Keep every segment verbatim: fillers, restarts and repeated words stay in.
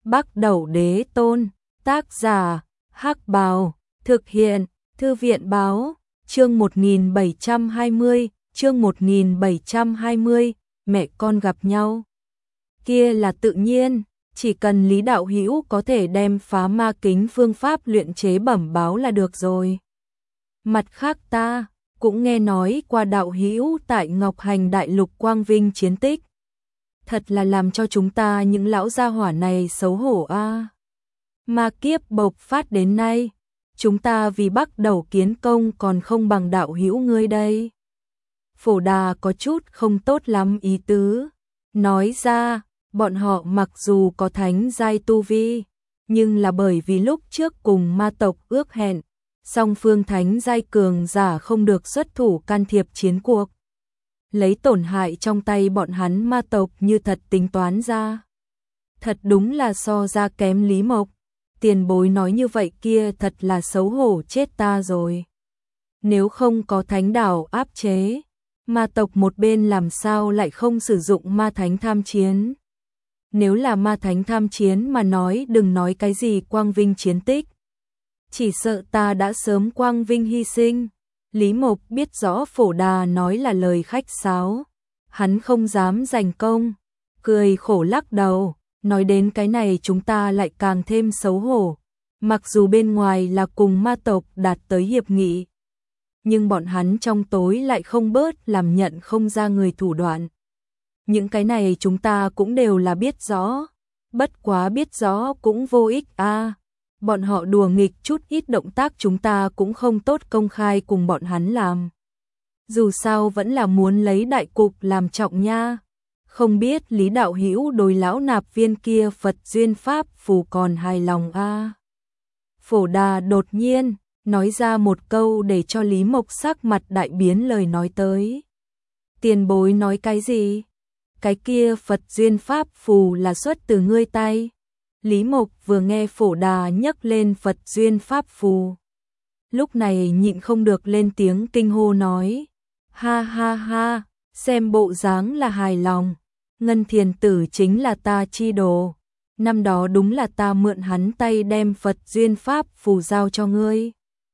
Bắc Đẩu Đế Tôn, tác giả, Hắc Bào, thực hiện, Thư viện báo, chương một nghìn bảy trăm hai mươi, chương một nghìn bảy trăm hai mươi, mẹ con gặp nhau. Kia là tự nhiên, chỉ cần Lý Đạo Hữu có thể đem phá ma kính phương pháp luyện chế bẩm báo là được rồi. Mặt khác ta cũng nghe nói qua Đạo Hữu tại Ngọc Hành Đại Lục quang vinh chiến tích. Thật là làm cho chúng ta những lão gia hỏa này xấu hổ a. À. Ma kiếp bộc phát đến nay, chúng ta vì Bắc Đẩu kiến công còn không bằng Đạo Hữu ngươi đây. Phổ Đà có chút không tốt lắm ý tứ, nói ra, bọn họ mặc dù có thánh giai tu vi, nhưng là bởi vì lúc trước cùng ma tộc ước hẹn, song phương thánh giai cường giả không được xuất thủ can thiệp chiến cuộc. Lấy tổn hại trong tay bọn hắn ma tộc như thật tính toán ra. Thật đúng là so ra kém Lý Mộc. Tiền bối nói như vậy kia thật là xấu hổ chết ta rồi. Nếu không có thánh đảo áp chế, ma tộc một bên làm sao lại không sử dụng ma thánh tham chiến. Nếu là ma thánh tham chiến mà nói đừng nói cái gì quang vinh chiến tích. Chỉ sợ ta đã sớm quang vinh hy sinh. Lý Mộc biết rõ Phổ Đà nói là lời khách sáo. Hắn không dám giành công, cười khổ lắc đầu. Nói đến cái này chúng ta lại càng thêm xấu hổ. Mặc dù bên ngoài là cùng ma tộc đạt tới hiệp nghị, nhưng bọn hắn trong tối lại không bớt làm nhận không ra người thủ đoạn. Những cái này chúng ta cũng đều là biết rõ. Bất quá biết rõ cũng vô ích a. À. Bọn họ đùa nghịch chút ít động tác chúng ta cũng không tốt công khai cùng bọn hắn làm. Dù sao vẫn là muốn lấy đại cục làm trọng nha. Không biết Lý Đạo Hữu đối lão nạp viên kia Phật duyên pháp phù còn hài lòng a. À. Phổ Đà đột nhiên nói ra một câu để cho Lý Mộc sắc mặt đại biến lời nói tới. Tiền bối nói cái gì? Cái kia Phật duyên pháp phù là xuất từ ngươi tay. Lý Mộc vừa nghe Phổ Đà nhắc lên Phật duyên pháp phù, lúc này nhịn không được lên tiếng kinh hô nói. Ha ha ha, xem bộ dáng là hài lòng. Ngân Thiền Tử chính là ta chi đồ. Năm đó đúng là ta mượn hắn tay đem Phật duyên pháp phù giao cho ngươi.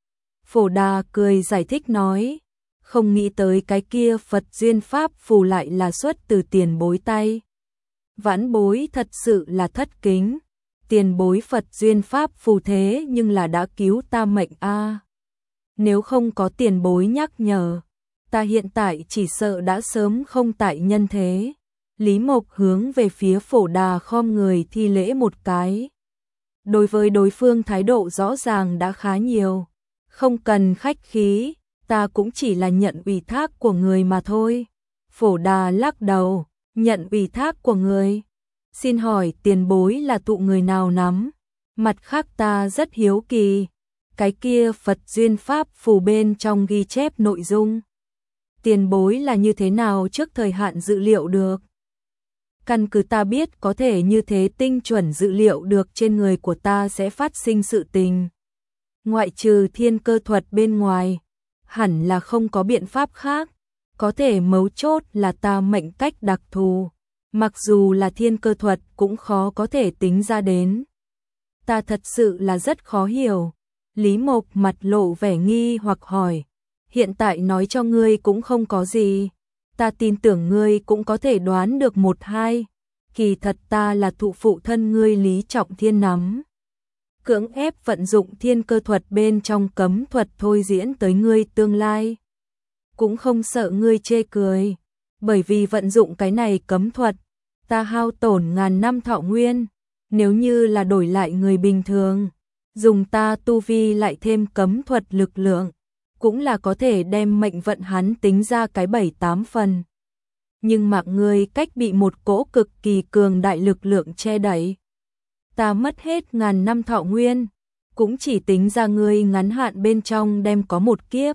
Phổ Đà cười giải thích nói. Không nghĩ tới cái kia Phật duyên pháp phù lại là xuất từ tiền bối tay. Vãn bối thật sự là thất kính. Tiền bối Phật duyên pháp phù thế nhưng là đã cứu ta mệnh a. À. Nếu không có tiền bối nhắc nhở, ta hiện tại chỉ sợ đã sớm không tại nhân thế. Lý Mộc hướng về phía Phổ Đà khom người thi lễ một cái. Đối với đối phương thái độ rõ ràng đã khá nhiều. Không cần khách khí, ta cũng chỉ là nhận ủy thác của người mà thôi. Phổ Đà lắc đầu, nhận ủy thác của người. Xin hỏi tiền bối là tụ người nào nắm? Mặt khác ta rất hiếu kỳ. Cái kia Phật duyên pháp phù bên trong ghi chép nội dung. Tiền bối là như thế nào trước thời hạn dự liệu được? Căn cứ ta biết có thể như thế tinh chuẩn dự liệu được trên người của ta sẽ phát sinh sự tình. Ngoại trừ thiên cơ thuật bên ngoài, hẳn là không có biện pháp khác. Có thể mấu chốt là ta mệnh cách đặc thù. Mặc dù là thiên cơ thuật cũng khó có thể tính ra đến. Ta thật sự là rất khó hiểu. Lý Mộc mặt lộ vẻ nghi hoặc hỏi. Hiện tại nói cho ngươi cũng không có gì. Ta tin tưởng ngươi cũng có thể đoán được một hai. Kỳ thật ta là thụ phụ thân ngươi Lý Trọng Thiên nắm. Cưỡng ép vận dụng thiên cơ thuật bên trong cấm thuật thôi diễn tới ngươi tương lai. Cũng không sợ ngươi chê cười. Bởi vì vận dụng cái này cấm thuật, ta hao tổn ngàn năm thọ nguyên. Nếu như là đổi lại người bình thường, dùng ta tu vi lại thêm cấm thuật lực lượng, cũng là có thể đem mệnh vận hắn tính ra cái bảy tám phần. Nhưng mạng ngươi cách bị một cỗ cực kỳ cường đại lực lượng che đẩy. Ta mất hết ngàn năm thọ nguyên, cũng chỉ tính ra ngươi ngắn hạn bên trong đem có một kiếp.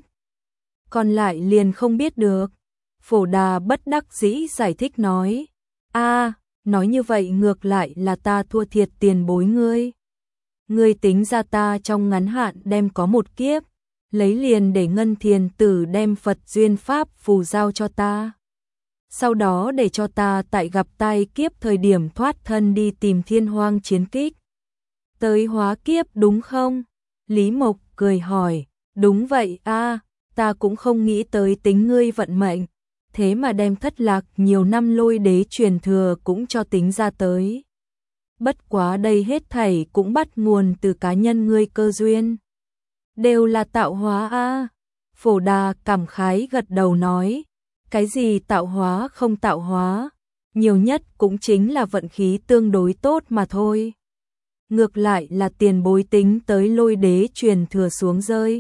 Còn lại liền không biết được. Phổ Đà bất đắc dĩ giải thích nói. A, à, nói như vậy ngược lại là ta thua thiệt tiền bối ngươi. Ngươi tính ra ta trong ngắn hạn đem có một kiếp, lấy liền để Ngân Thiền Tử đem Phật duyên pháp phù giao cho ta. sau đó để cho ta tại gặp tai kiếp thời điểm thoát thân đi tìm thiên hoang chiến kích. Tới hóa kiếp đúng không? Lý Mộc cười hỏi, đúng vậy a, ta cũng không nghĩ tới tính ngươi vận mệnh, thế mà đem thất lạc nhiều năm lôi đế truyền thừa cũng cho tính ra tới. Bất quá đây hết thảy cũng bắt nguồn từ cá nhân ngươi cơ duyên. Đều là tạo hóa a. Phổ Đà cảm khái gật đầu nói, cái gì tạo hóa không tạo hóa, nhiều nhất cũng chính là vận khí tương đối tốt mà thôi. Ngược lại là tiền bối tính tới lôi đế truyền thừa xuống rơi.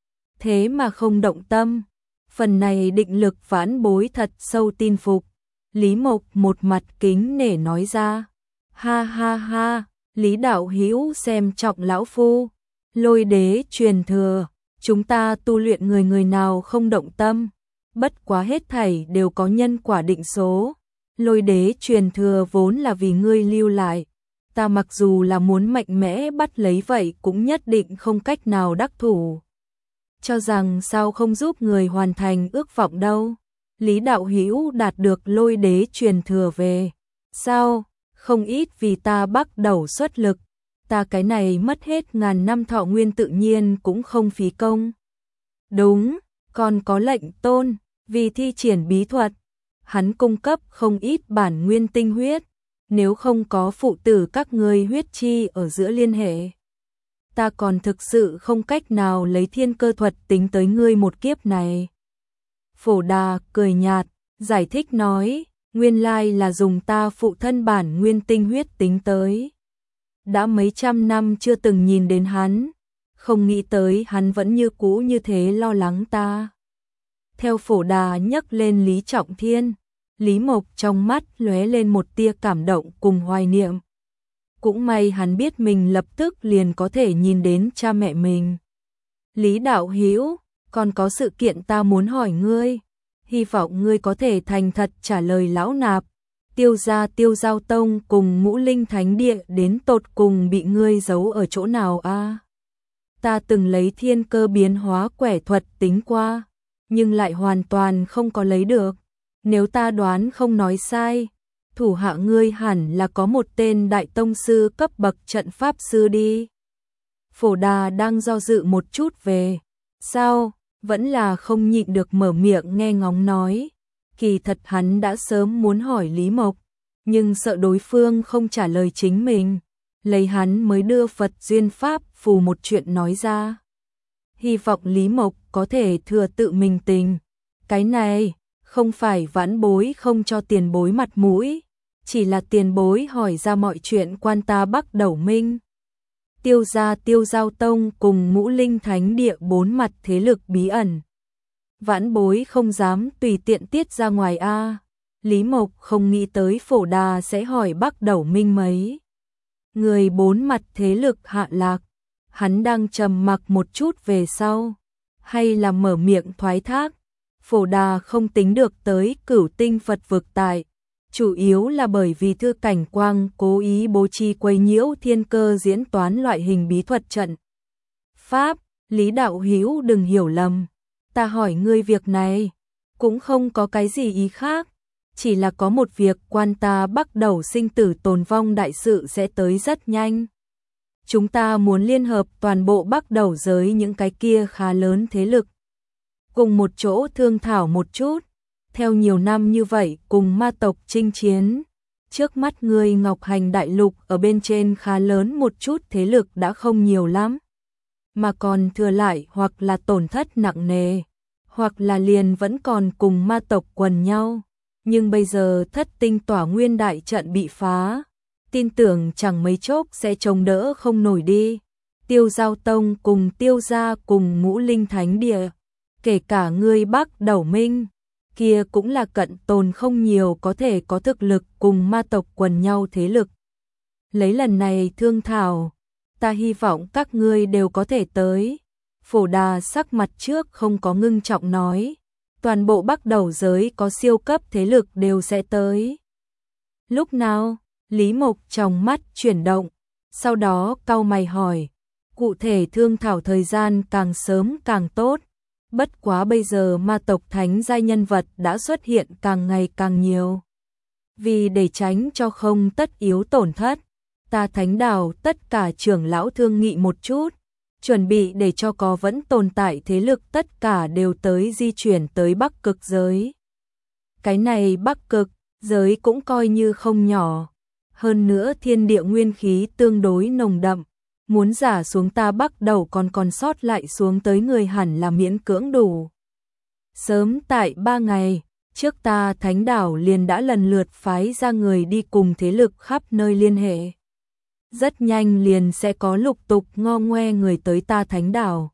Thế mà không động tâm, phần này định lực vãn bối thật sâu tin phục. Lý Mộc một mặt kính nể nói ra, ha ha ha, Lý đạo hữu xem trọng lão phu, lôi đế truyền thừa, chúng ta tu luyện người người nào không động tâm, bất quá hết thảy đều có nhân quả định số, lôi đế truyền thừa vốn là vì ngươi lưu lại, ta mặc dù là muốn mạnh mẽ bắt lấy vậy cũng nhất định không cách nào đắc thủ. Cho rằng sao không giúp người hoàn thành ước vọng đâu. Lý đạo hữu đạt được lôi đế truyền thừa về, sao, không ít vì ta bắt đầu xuất lực, ta cái này mất hết ngàn năm thọ nguyên tự nhiên cũng không phí công. Đúng, còn có lệnh tôn, vì thi triển bí thuật, hắn cung cấp không ít bản nguyên tinh huyết, nếu không có phụ tử các ngươi huyết chi ở giữa liên hệ, ta còn thực sự không cách nào lấy thiên cơ thuật tính tới ngươi một kiếp này. Phổ Đà cười nhạt, giải thích nói, nguyên lai là dùng ta phụ thân bản nguyên tinh huyết tính tới. Đã mấy trăm năm chưa từng nhìn đến hắn, không nghĩ tới hắn vẫn như cũ như thế lo lắng ta. Theo Phổ Đà nhắc lên Lý Trọng Thiên, Lý Mộc trong mắt lóe lên một tia cảm động cùng hoài niệm. Cũng may hắn biết mình lập tức liền có thể nhìn đến cha mẹ mình. Lý đạo hữu, còn có sự kiện ta muốn hỏi ngươi, hy vọng ngươi có thể thành thật trả lời lão nạp. Tiêu gia Tiêu Giao Tông cùng Ngũ Linh Thánh Địa đến tột cùng bị ngươi giấu ở chỗ nào a? À? Ta từng lấy thiên cơ biến hóa quẻ thuật tính qua, nhưng lại hoàn toàn không có lấy được. Nếu ta đoán không nói sai, thủ hạ ngươi hẳn là có một tên đại tông sư cấp bậc trận pháp sư đi. Phổ Đà đang do dự một chút về, sao, vẫn là không nhịn được mở miệng nghe ngóng nói. Kỳ thật hắn đã sớm muốn hỏi Lý Mộc, nhưng sợ đối phương không trả lời chính mình, lấy hắn mới đưa Phật duyên pháp phù một chuyện nói ra. Hy vọng Lý Mộc có thể thừa tự mình tình. Cái này, không phải vãn bối không cho tiền bối mặt mũi, chỉ là tiền bối hỏi ra mọi chuyện quan ta bắt đầu minh. Tiêu gia Tiêu Giao Tông cùng Ngũ Linh Thánh Địa bốn mặt thế lực bí ẩn. Vãn bối không dám tùy tiện tiết ra ngoài a. Lý Mộc không nghĩ tới Phổ Đà sẽ hỏi bắt đầu minh mấy. Người bốn mặt thế lực hạ lạc, hắn đang trầm mặc một chút về sau, hay là mở miệng thoái thác. Phổ Đà không tính được tới Cửu Tinh Phật vực tại, chủ yếu là bởi vì Thư Cảnh Quang cố ý bố trí quấy nhiễu thiên cơ diễn toán loại hình bí thuật trận pháp. Lý đạo hữu đừng hiểu lầm, ta hỏi ngươi việc này cũng không có cái gì ý khác, chỉ là có một việc quan ta bắt đầu sinh tử tồn vong đại sự sẽ tới rất nhanh. Chúng ta muốn liên hợp toàn bộ bắt đầu giới những cái kia khá lớn thế lực, cùng một chỗ thương thảo một chút. Theo nhiều năm như vậy cùng ma tộc chinh chiến, trước mắt người Ngọc Hành Đại Lục ở bên trên khá lớn một chút thế lực đã không nhiều lắm, mà còn thừa lại hoặc là tổn thất nặng nề, hoặc là liền vẫn còn cùng ma tộc quần nhau. Nhưng bây giờ Thất Tinh Tỏa Nguyên đại trận bị phá, tin tưởng chẳng mấy chốc sẽ chống đỡ không nổi đi. Tiêu Giao Tông cùng Tiêu gia cùng Ngũ Linh Thánh Địa, kể cả ngươi Bắc Đầu Minh, kia cũng là cận tồn không nhiều có thể có thực lực cùng ma tộc quần nhau thế lực. Lấy lần này thương thảo, ta hy vọng các ngươi đều có thể tới. Phổ Đà sắc mặt trước không có ngưng trọng nói, toàn bộ Bắc Đầu giới có siêu cấp thế lực đều sẽ tới. Lúc nào? Lý Mộc trong mắt chuyển động, sau đó cau mày hỏi, cụ thể thương thảo thời gian càng sớm càng tốt. Bất quá bây giờ ma tộc thánh giai nhân vật đã xuất hiện càng ngày càng nhiều. Vì để tránh cho không tất yếu tổn thất, ta thánh đảo tất cả trưởng lão thương nghị một chút, chuẩn bị để cho có vẫn tồn tại thế lực tất cả đều tới di chuyển tới Bắc Cực giới. Cái này Bắc Cực giới cũng coi như không nhỏ, hơn nữa thiên địa nguyên khí tương đối nồng đậm, muốn giả xuống ta Bắc đầu còn còn sót lại xuống tới người hẳn là miễn cưỡng đủ. Sớm tại ba ngày trước ta thánh đảo liền đã lần lượt phái ra người đi cùng thế lực khắp nơi liên hệ. Rất nhanh liền sẽ có lục tục ngo ngoe người tới ta thánh đảo.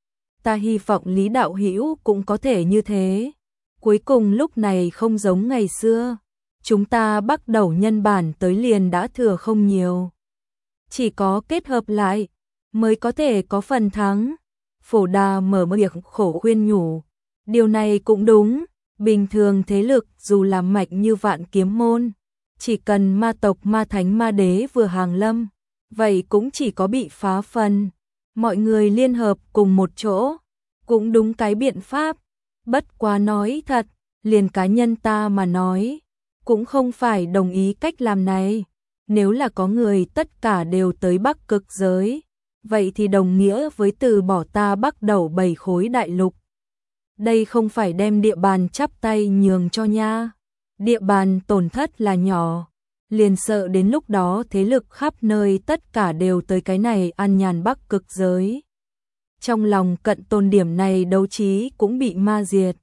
Ta hy vọng Lý đạo hữu cũng có thể như thế. Cuối cùng lúc này không giống ngày xưa, chúng ta bắt đầu nhân bản tới liền đã thừa không nhiều. Chỉ có kết hợp lại mới có thể có phần thắng. Phổ Đà mở miệng khổ khuyên nhủ. Điều này cũng đúng, bình thường thế lực dù là mạnh như Vạn Kiếm môn, chỉ cần ma tộc ma thánh ma đế vừa hàng lâm, vậy cũng chỉ có bị phá phần. Mọi người liên hợp cùng một chỗ, cũng đúng cái biện pháp. Bất quá nói thật, liền cá nhân ta mà nói, cũng không phải đồng ý cách làm này. Nếu là có người tất cả đều tới Bắc Cực giới, vậy thì đồng nghĩa với từ bỏ ta Bắc đầu bảy khối đại lục. Đây không phải đem địa bàn chắp tay nhường cho nha. Địa bàn tổn thất là nhỏ, liền sợ đến lúc đó thế lực khắp nơi tất cả đều tới cái này ăn nhàn Bắc Cực giới. Trong lòng cận tôn điểm này đấu trí cũng bị ma diệt.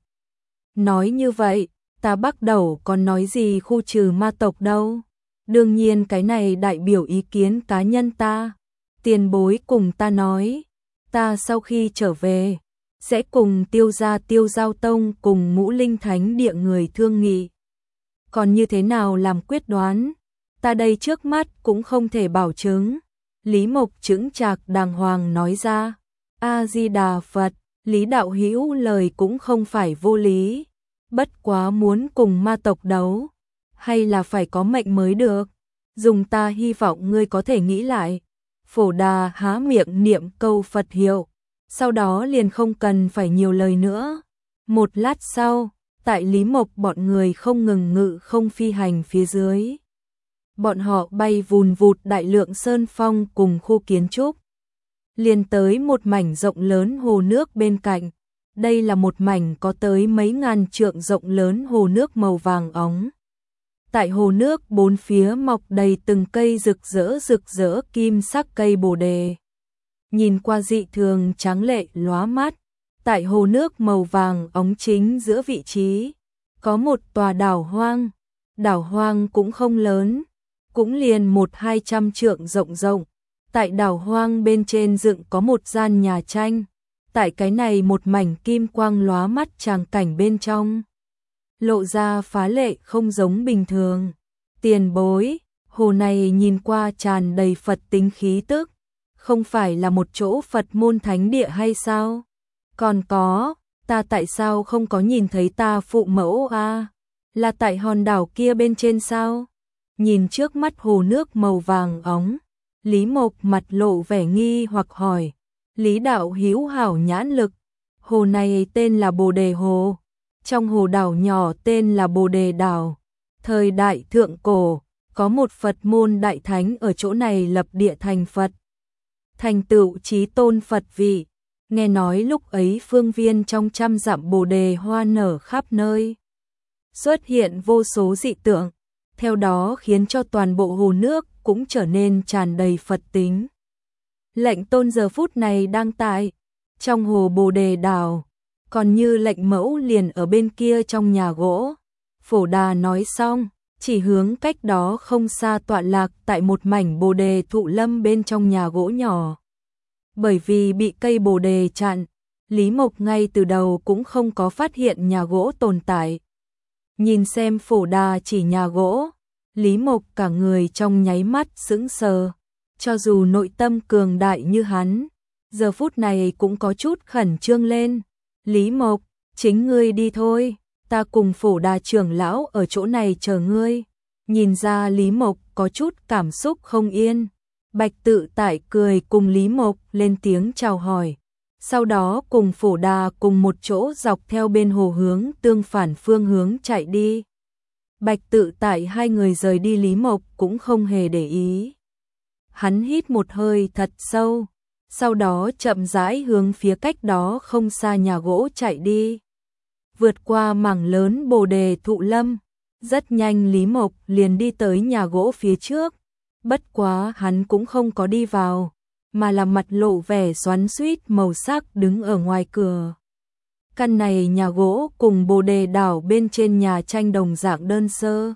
Nói như vậy, ta Bắc đầu còn nói gì khu trừ ma tộc đâu. Đương nhiên cái này đại biểu ý kiến cá nhân ta. Tiền bối cùng ta nói, ta sau khi trở về, sẽ cùng tiêu gia tiêu giao tông cùng ngũ linh thánh địa người thương nghị. Còn như thế nào làm quyết đoán, ta đây trước mắt cũng không thể bảo chứng. Lý Mộc chững chạc đàng hoàng nói ra. A-di-đà Phật, Lý đạo hữu lời cũng không phải vô lý. Bất quá muốn cùng ma tộc đấu, hay là phải có mệnh mới được. Dùng ta hy vọng ngươi có thể nghĩ lại. Phổ Đà há miệng niệm câu Phật hiệu, sau đó liền không cần phải nhiều lời nữa. Một lát sau, tại Lý Mộc bọn người không ngừng ngự không phi hành phía dưới. Bọn họ bay vùn vụt đại lượng sơn phong cùng khu kiến trúc. Liền tới một mảnh rộng lớn hồ nước bên cạnh. Đây là một mảnh có tới mấy ngàn trượng rộng lớn hồ nước màu vàng óng. Tại hồ nước bốn phía mọc đầy từng cây rực rỡ rực rỡ kim sắc cây bồ đề. Nhìn qua dị thường tráng lệ lóa mắt. Tại hồ nước màu vàng óng chính giữa vị trí, có một tòa đảo hoang. Đảo hoang cũng không lớn, cũng liền một hai trăm trượng rộng rộng. Tại đảo hoang bên trên dựng có một gian nhà tranh. Tại cái này một mảnh kim quang lóa mắt tràng cảnh bên trong, lộ ra phá lệ không giống bình thường. Tiền bối, hồ này nhìn qua tràn đầy Phật tính khí tức, không phải là một chỗ Phật môn thánh địa hay sao? Còn có, ta tại sao không có nhìn thấy ta phụ mẫu a? À? Là tại hòn đảo kia bên trên sao? Nhìn trước mắt hồ nước màu vàng óng, Lý Mộc mặt lộ vẻ nghi hoặc hỏi. Lý đạo hữu hảo nhãn lực, hồ này tên là Bồ Đề Hồ, trong hồ đảo nhỏ tên là Bồ Đề Đảo. Thời đại thượng cổ, có một Phật môn đại thánh ở chỗ này lập địa thành Phật, thành tựu chí tôn Phật vị. Nghe nói lúc ấy phương viên trong trăm dặm bồ đề hoa nở khắp nơi, xuất hiện vô số dị tượng, theo đó khiến cho toàn bộ hồ nước cũng trở nên tràn đầy Phật tính. Lệnh tôn giờ phút này đang tại trong hồ Bồ Đề Đảo, còn như lệnh mẫu liền ở bên kia trong nhà gỗ. Phổ Đà nói xong, chỉ hướng cách đó không xa tọa lạc tại một mảnh bồ đề thụ lâm bên trong nhà gỗ nhỏ. Bởi vì bị cây bồ đề chặn, Lý Mộc ngay từ đầu cũng không có phát hiện nhà gỗ tồn tại. Nhìn xem Phổ Đà chỉ nhà gỗ, Lý Mộc cả người trong nháy mắt sững sờ. Cho dù nội tâm cường đại như hắn, giờ phút này cũng có chút khẩn trương lên. Lý Mộc, chính ngươi đi thôi, ta cùng Phổ Đà trưởng lão ở chỗ này chờ ngươi. Nhìn ra Lý Mộc có chút cảm xúc không yên, Bạch Tự Tại cười cùng Lý Mộc lên tiếng chào hỏi. Sau đó cùng Phổ Đà cùng một chỗ dọc theo bên hồ hướng tương phản phương hướng chạy đi. Bạch Tự Tại hai người rời đi, Lý Mộc cũng không hề để ý. Hắn hít một hơi thật sâu, sau đó chậm rãi hướng phía cách đó không xa nhà gỗ chạy đi. Vượt qua mảng lớn bồ đề thụ lâm, rất nhanh Lý Mộc liền đi tới nhà gỗ phía trước. Bất quá hắn cũng không có đi vào, mà là mặt lộ vẻ xoắn xuýt màu sắc đứng ở ngoài cửa. Căn này nhà gỗ cùng bồ đề đảo bên trên nhà tranh đồng dạng đơn sơ.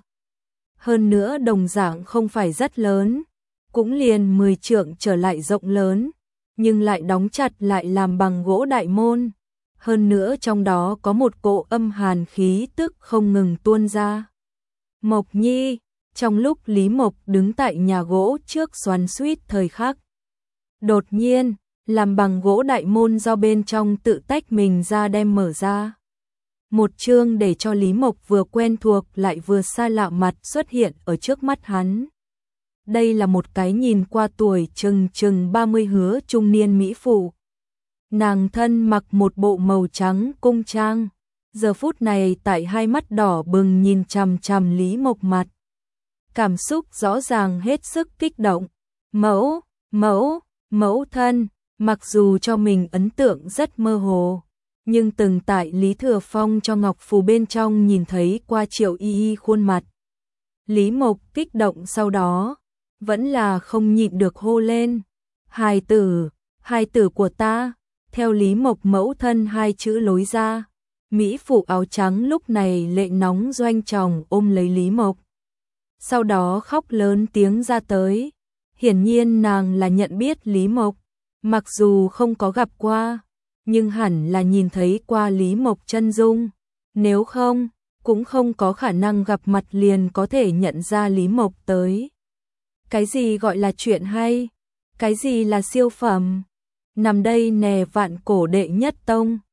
Hơn nữa đồng dạng không phải rất lớn, cũng liền mười trượng trở lại rộng lớn, nhưng lại đóng chặt lại làm bằng gỗ đại môn. Hơn nữa trong đó có một cỗ âm hàn khí tức không ngừng tuôn ra. Mộc Nhi, trong lúc Lý Mộc đứng tại nhà gỗ trước xoắn xuýt thời khắc, đột nhiên, làm bằng gỗ đại môn do bên trong tự tách mình ra đem mở ra. Một chương để cho Lý Mộc vừa quen thuộc lại vừa xa lạ mặt xuất hiện ở trước mắt hắn. Đây là một cái nhìn qua tuổi chừng chừng ba mươi hứa trung niên mỹ phụ. Nàng thân mặc một bộ màu trắng cung trang, giờ phút này tại hai mắt đỏ bừng nhìn chằm chằm Lý Mộc mặt. Cảm xúc rõ ràng hết sức kích động. Mẫu, mẫu, mẫu thân, mặc dù cho mình ấn tượng rất mơ hồ, nhưng từng tại Lý Thừa Phong cho ngọc phù bên trong nhìn thấy qua Triệu Y Y khuôn mặt. Lý Mộc kích động sau đó, vẫn là không nhịn được hô lên. Hài tử, hài tử của ta, theo Lý Mộc mẫu thân hai chữ lối ra. Mỹ phụ áo trắng lúc này lệ nóng doanh tròng ôm lấy Lý Mộc. Sau đó khóc lớn tiếng ra tới. Hiển nhiên nàng là nhận biết Lý Mộc, mặc dù không có gặp qua, nhưng hẳn là nhìn thấy qua Lý Mộc chân dung. Nếu không, cũng không có khả năng gặp mặt liền có thể nhận ra Lý Mộc tới. Cái gì gọi là chuyện hay? Cái gì là siêu phẩm? Nằm đây nè vạn cổ đệ nhất tông,